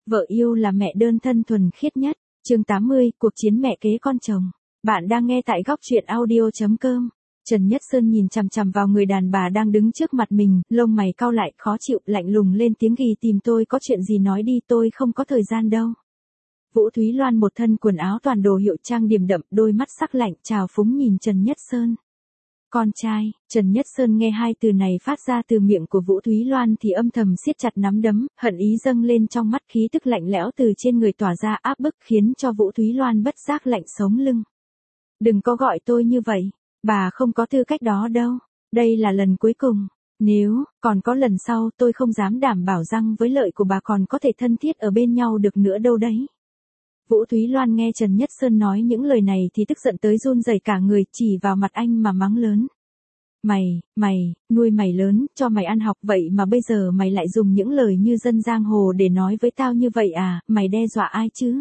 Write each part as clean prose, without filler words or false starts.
Vợ yêu là mẹ đơn thân thuần khiết nhất. Chương 80, cuộc chiến mẹ kế con chồng. Bạn đang nghe tại góc truyện audio.com. Trần Nhất Sơn nhìn chằm chằm vào người đàn bà đang đứng trước mặt mình, lông mày cau lại, khó chịu, lạnh lùng lên tiếng gì tìm tôi, có chuyện gì nói đi, tôi không có thời gian đâu. Vũ Thúy Loan một thân quần áo toàn đồ hiệu trang điểm đậm, đôi mắt sắc lạnh, trào phúng nhìn Trần Nhất Sơn. Con trai. Trần Nhất Sơn nghe hai từ này phát ra từ miệng của Vũ Thúy Loan thì âm thầm siết chặt nắm đấm, hận ý dâng lên trong mắt, khí tức lạnh lẽo từ trên người tỏa ra áp bức khiến cho Vũ Thúy Loan bất giác lạnh sống lưng. Đừng có gọi tôi như vậy, bà không có tư cách đó đâu, đây là lần cuối cùng, nếu còn có lần sau tôi không dám đảm bảo rằng với lợi của bà còn có thể thân thiết ở bên nhau được nữa đâu đấy. Vũ Thúy Loan nghe Trần Nhất Sơn nói những lời này thì tức giận tới run rẩy cả người, chỉ vào mặt anh mà mắng lớn. Mày, nuôi mày lớn, cho mày ăn học vậy mà bây giờ mày lại dùng những lời như dân giang hồ để nói với tao như vậy à, mày đe dọa ai chứ?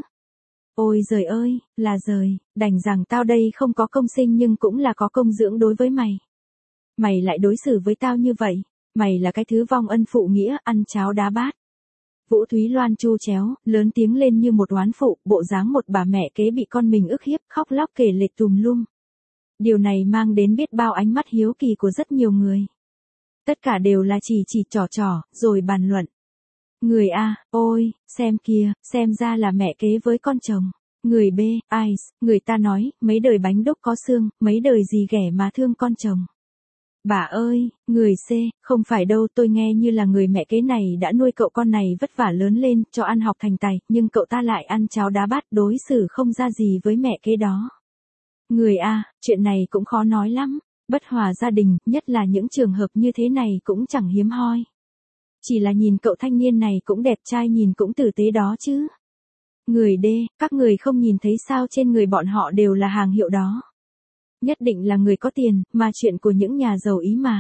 Ôi giời ơi, là giời, đành rằng tao đây không có công sinh nhưng cũng là có công dưỡng đối với mày. Mày lại đối xử với tao như vậy, mày là cái thứ vong ân phụ nghĩa, ăn cháo đá bát. Vũ Thúy Loan chu chéo, lớn tiếng lên như một oán phụ, bộ dáng một bà mẹ kế bị con mình ức hiếp, khóc lóc kể lể tùm lum. Điều này mang đến biết bao ánh mắt hiếu kỳ của rất nhiều người. Tất cả đều là chỉ trò, rồi bàn luận. Người A, ôi, xem kìa, xem ra là mẹ kế với con chồng. Người B, ai, người ta nói, mấy đời bánh đúc có xương, mấy đời gì ghẻ mà thương con chồng. Bà ơi, người C, không phải đâu, tôi nghe như là người mẹ kế này đã nuôi cậu con này vất vả lớn lên, cho ăn học thành tài, nhưng cậu ta lại ăn cháo đá bát, đối xử không ra gì với mẹ kế đó. Người A, chuyện này cũng khó nói lắm, bất hòa gia đình, nhất là những trường hợp như thế này cũng chẳng hiếm hoi. Chỉ là nhìn cậu thanh niên này cũng đẹp trai, nhìn cũng tử tế đó chứ. Người D, các người không nhìn thấy sao trên người bọn họ đều là hàng hiệu đó. Nhất định là người có tiền, mà chuyện của những nhà giàu ý mà.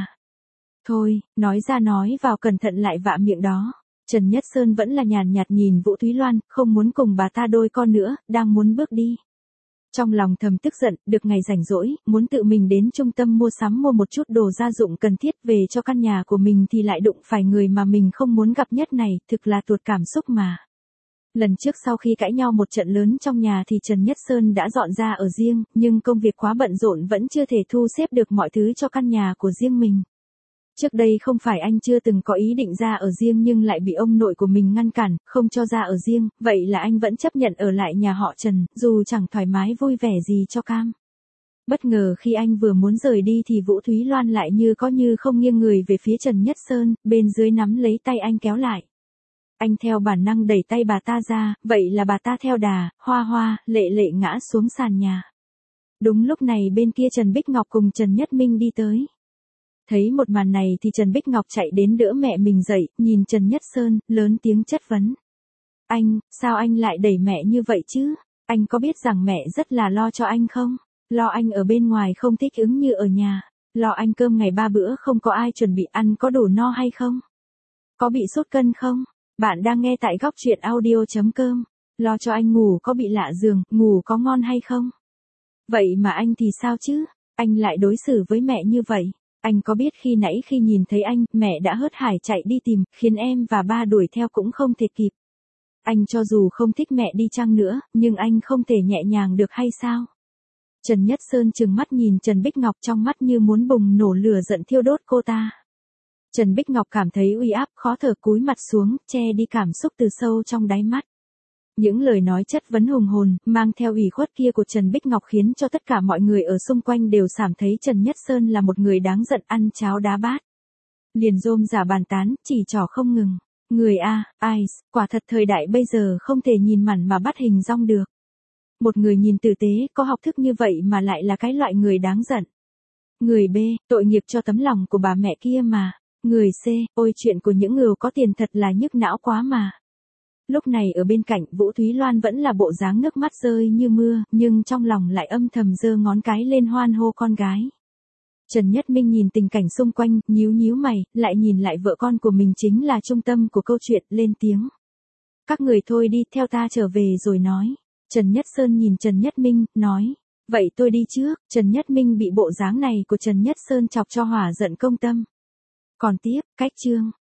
Thôi, nói ra nói vào cẩn thận lại vạ miệng đó. Trần Nhất Sơn vẫn là nhàn nhạt nhìn Vũ Thúy Loan, không muốn cùng bà ta đôi con nữa, đang muốn bước đi. Trong lòng thầm tức giận, được ngày rảnh rỗi, muốn tự mình đến trung tâm mua sắm mua một chút đồ gia dụng cần thiết về cho căn nhà của mình thì lại đụng phải người mà mình không muốn gặp nhất này, thực là tuột cảm xúc mà. Lần trước sau khi cãi nhau một trận lớn trong nhà thì Trần Nhất Sơn đã dọn ra ở riêng, nhưng công việc quá bận rộn vẫn chưa thể thu xếp được mọi thứ cho căn nhà của riêng mình. Trước đây không phải anh chưa từng có ý định ra ở riêng nhưng lại bị ông nội của mình ngăn cản, không cho ra ở riêng, vậy là anh vẫn chấp nhận ở lại nhà họ Trần, dù chẳng thoải mái vui vẻ gì cho cam. Bất ngờ khi anh vừa muốn rời đi thì Vũ Thúy Loan lại như có như không nghiêng người về phía Trần Nhất Sơn, bên dưới nắm lấy tay anh kéo lại. Anh theo bản năng đẩy tay bà ta ra, vậy là bà ta theo đà, hoa, lệ ngã xuống sàn nhà. Đúng lúc này bên kia Trần Bích Ngọc cùng Trần Nhất Minh đi tới. Thấy một màn này thì Trần Bích Ngọc chạy đến đỡ mẹ mình dậy, nhìn Trần Nhất Sơn, lớn tiếng chất vấn. Anh, sao anh lại đẩy mẹ như vậy chứ? Anh có biết rằng mẹ rất là lo cho anh không? Lo anh ở bên ngoài không thích ứng như ở nhà. Lo anh cơm ngày 3 bữa không có ai chuẩn bị ăn có đủ no hay không? Có bị sốt cân không? Bạn đang nghe tại góc truyện audio.com. Lo cho anh ngủ có bị lạ giường, ngủ có ngon hay không? Vậy mà anh thì sao chứ? Anh lại đối xử với mẹ như vậy. Anh có biết khi nãy khi nhìn thấy anh, mẹ đã hớt hải chạy đi tìm, khiến em và ba đuổi theo cũng không thể kịp. Anh cho dù không thích mẹ đi chăng nữa, nhưng anh không thể nhẹ nhàng được hay sao? Trần Nhất Sơn trừng mắt nhìn Trần Bích Ngọc, trong mắt như muốn bùng nổ lửa giận thiêu đốt cô ta. Trần Bích Ngọc cảm thấy uy áp, khó thở, cúi mặt xuống, che đi cảm xúc từ sâu trong đáy mắt. Những lời nói chất vấn hùng hồn, mang theo ủy khuất kia của Trần Bích Ngọc khiến cho tất cả mọi người ở xung quanh đều cảm thấy Trần Nhất Sơn là một người đáng giận, ăn cháo đá bát. Liền rôm rả bàn tán, chỉ trỏ không ngừng. Người A, ai, quả thật thời đại bây giờ không thể nhìn mảnh mà bắt hình dong được. Một người nhìn tử tế, có học thức như vậy mà lại là cái loại người đáng giận. Người B, tội nghiệp cho tấm lòng của bà mẹ kia mà. Người C, ôi chuyện của những người có tiền thật là nhức não quá mà. Lúc này ở bên cạnh Vũ Thúy Loan vẫn là bộ dáng nước mắt rơi như mưa, nhưng trong lòng lại âm thầm giơ ngón cái lên hoan hô con gái. Trần Nhất Minh nhìn tình cảnh xung quanh, nhíu mày, lại nhìn lại vợ con của mình chính là trung tâm của câu chuyện, lên tiếng. Các người thôi đi, theo ta trở về rồi nói. Trần Nhất Sơn nhìn Trần Nhất Minh, nói. Vậy tôi đi trước. Trần Nhất Minh bị bộ dáng này của Trần Nhất Sơn chọc cho hỏa giận công tâm. Còn tiếp, cách chương.